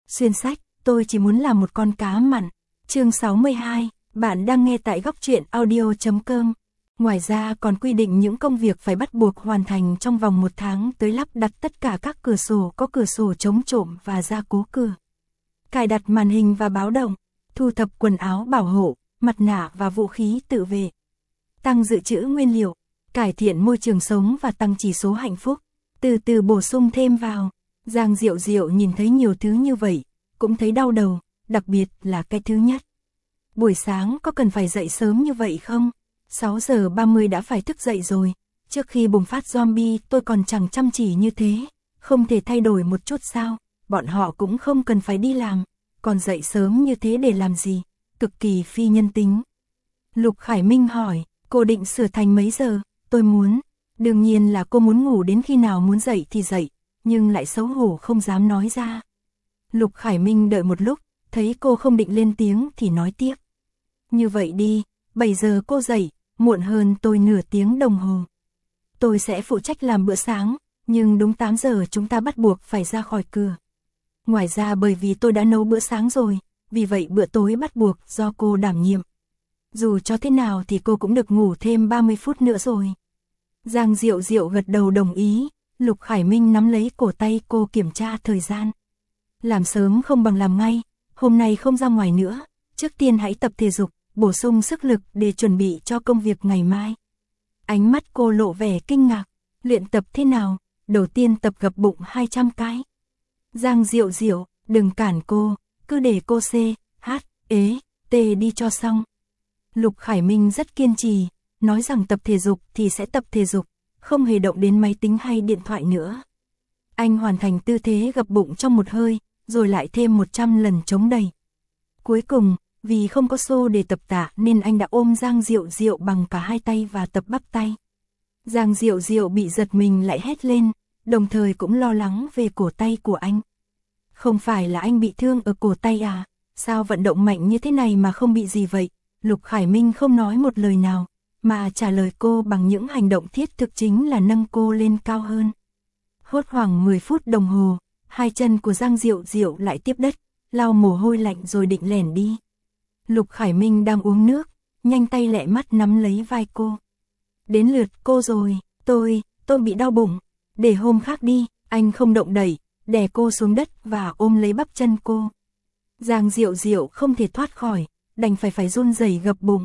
Xuyên sách, tôi chỉ muốn là một con cá mặn. Chương 62, bạn đang nghe tại góc truyện audio.com. Ngoài ra còn quy định những công việc phải bắt buộc hoàn thành trong vòng 1 tháng tới lắp đặt tất cả các cửa sổ có cửa sổ chống trộm và gia cố cửa. Cài đặt màn hình và báo động, thu thập quần áo bảo hộ, mặt nạ và vũ khí tự vệ. Tăng dự trữ nguyên liệu, cải thiện môi trường sống và tăng chỉ số hạnh phúc. Từ từ bổ sung thêm vào. Giang Diệu Diệu nhìn thấy nhiều thứ như vậy, cũng thấy đau đầu, đặc biệt là cái thứ nhất. Buổi sáng có cần phải dậy sớm như vậy không? 6 giờ 30 đã phải thức dậy rồi, trước khi bùng phát zombie tôi còn chẳng chăm chỉ như thế, không thể thay đổi một chút sao, bọn họ cũng không cần phải đi làm, còn dậy sớm như thế để làm gì, cực kỳ phi nhân tính. Lục Khải Minh hỏi, cô định sửa thành mấy giờ? Tôi muốn, đương nhiên là cô muốn ngủ đến khi nào muốn dậy thì dậy, nhưng lại xấu hổ không dám nói ra. Lục Khải Minh đợi một lúc, thấy cô không định lên tiếng thì nói tiếp. Như vậy đi, 7 giờ cô dậy, muộn hơn tôi nửa tiếng đồng hồ. Tôi sẽ phụ trách làm bữa sáng, nhưng đúng 8 giờ chúng ta bắt buộc phải ra khỏi cửa. Ngoài ra bởi vì tôi đã nấu bữa sáng rồi, vì vậy bữa tối bắt buộc do cô đảm nhiệm. Dù cho thế nào thì cô cũng được ngủ thêm 30 phút nữa rồi. Giang Diệu Diệu gật đầu đồng ý, Lục Khải Minh nắm lấy cổ tay cô kiểm tra thời gian. Làm sớm không bằng làm ngay, hôm nay không ra ngoài nữa, trước tiên hãy tập thể dục, bổ sung sức lực để chuẩn bị cho công việc ngày mai. Ánh mắt cô lộ vẻ kinh ngạc, luyện tập thế nào? Đầu tiên tập gập bụng 200 cái. Giang Diệu Diệu, đừng cản cô, cứ để cô C, H, ế, T đi cho xong. Lục Khải Minh rất kiên trì, nói rằng tập thể dục thì sẽ tập thể dục, không hề động đến máy tính hay điện thoại nữa. Anh hoàn thành tư thế gập bụng trong một hơi, rồi lại thêm 100 lần chống đẩy. Cuối cùng, vì không có xô để tập tạ nên anh đã ôm Giang Diệu Diệu bằng cả hai tay và tập bắp tay. Giang Diệu Diệu bị giật mình lại hét lên, đồng thời cũng lo lắng về cổ tay của anh. Không phải là anh bị thương ở cổ tay à? Sao vận động mạnh như thế này mà không bị gì vậy? Lục Khải Minh không nói một lời nào, mà trả lời cô bằng những hành động thiết thực, chính là nâng cô lên cao hơn. Hốt hoảng 10 phút đồng hồ, hai chân của Giang Diệu Diệu lại tiếp đất, lau mồ hôi lạnh rồi định lẻn đi. Lục Khải Minh đang uống nước, nhanh tay lẹ mắt nắm lấy vai cô. Đến lượt cô rồi, tôi bị đau bụng, để hôm khác đi. Anh không động đẩy, đè cô xuống đất và ôm lấy bắp chân cô. Giang Diệu Diệu không thể thoát khỏi, đành phải run rẩy gập bụng.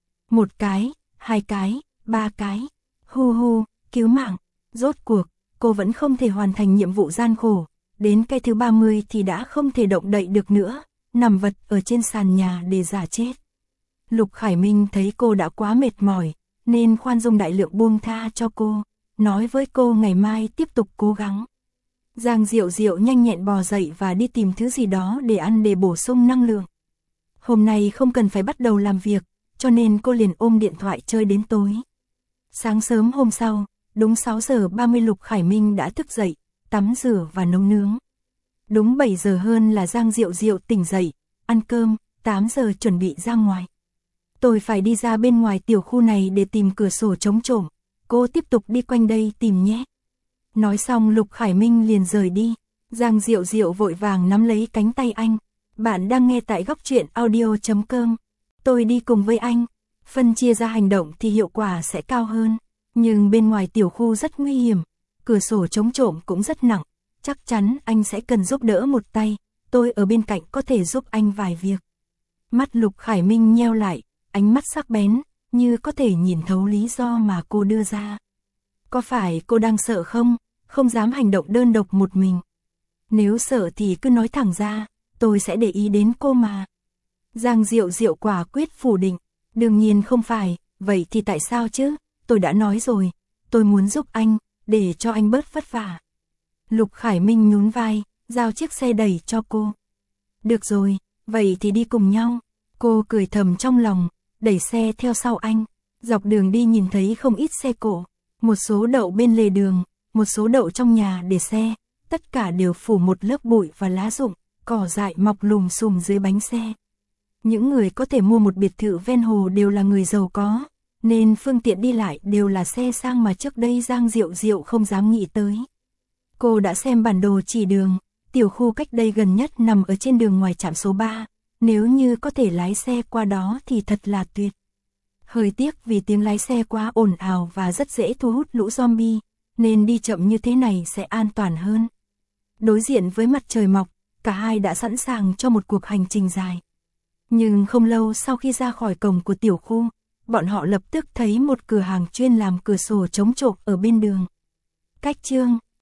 1 cái, 2 cái, 3 cái, hu hu, cứu mạng. Rốt cuộc, cô vẫn không thể hoàn thành nhiệm vụ gian khổ, đến cái thứ 30 thì đã không thể động đậy được nữa, nằm vật ở trên sàn nhà để giả chết. Lục Khải Minh thấy cô đã quá mệt mỏi, nên khoan dung đại lượng buông tha cho cô, nói với cô ngày mai tiếp tục cố gắng. Giang Diệu Diệu nhanh nhẹn bò dậy và đi tìm thứ gì đó để ăn để bổ sung năng lượng. Hôm nay không cần phải bắt đầu làm việc, cho nên cô liền ôm điện thoại chơi đến tối. Sáng sớm hôm sau, đúng 6 giờ 30 Lục Khải Minh đã thức dậy, tắm rửa và nấu nướng. Đúng 7 giờ hơn là Giang Diệu Diệu tỉnh dậy, ăn cơm, 8 giờ chuẩn bị ra ngoài. Tôi phải đi ra bên ngoài tiểu khu này để tìm cửa sổ chống trộm, cô tiếp tục đi quanh đây tìm nhé. Nói xong Lục Khải Minh liền rời đi, Giang Diệu Diệu vội vàng nắm lấy cánh tay anh. Bạn đang nghe tại góc truyện audio.com. Tôi đi cùng với anh, phân chia ra hành động thì hiệu quả sẽ cao hơn. Nhưng bên ngoài tiểu khu rất nguy hiểm, cửa sổ chống trộm cũng rất nặng, chắc chắn anh sẽ cần giúp đỡ một tay, tôi ở bên cạnh có thể giúp anh vài việc. Mắt Lục Khải Minh nheo lại, ánh mắt sắc bén, như có thể nhìn thấu lý do mà cô đưa ra. Có phải cô đang sợ không? Không dám hành động đơn độc một mình. Nếu sợ thì cứ nói thẳng ra, tôi sẽ để ý đến cô mà. Giang Diệu Diệu quả quyết phủ định, đương nhiên không phải, vậy thì tại sao chứ? Tôi đã nói rồi, tôi muốn giúp anh, để cho anh bớt vất vả. Lục Khải Minh nhún vai, giao chiếc xe đẩy cho cô. Được rồi, vậy thì đi cùng nhau. Cô cười thầm trong lòng, đẩy xe theo sau anh. Dọc đường đi nhìn thấy không ít xe cộ, một số đậu bên lề đường, một số đậu trong nhà để xe, tất cả đều phủ một lớp bụi và lá rụng, cỏ dại mọc lùm xùm dưới bánh xe. Những người có thể mua một biệt thự ven hồ đều là người giàu có, nên phương tiện đi lại đều là xe sang mà trước đây Giang Diệu Diệu không dám nghĩ tới. Cô đã xem bản đồ chỉ đường, Tiểu khu cách đây gần nhất nằm ở trên đường ngoài trạm số 3, nếu như có thể lái xe qua đó thì thật là tuyệt. Hơi tiếc vì tiếng lái xe quá ồn ào và rất dễ thu hút lũ zombie, nên đi chậm như thế này sẽ an toàn hơn. Đối diện với mặt trời mọc, cả hai đã sẵn sàng cho một cuộc hành trình dài. Nhưng không lâu sau khi ra khỏi cổng của tiểu khu, bọn họ lập tức thấy một cửa hàng chuyên làm cửa sổ chống trộm ở bên đường. Cách chương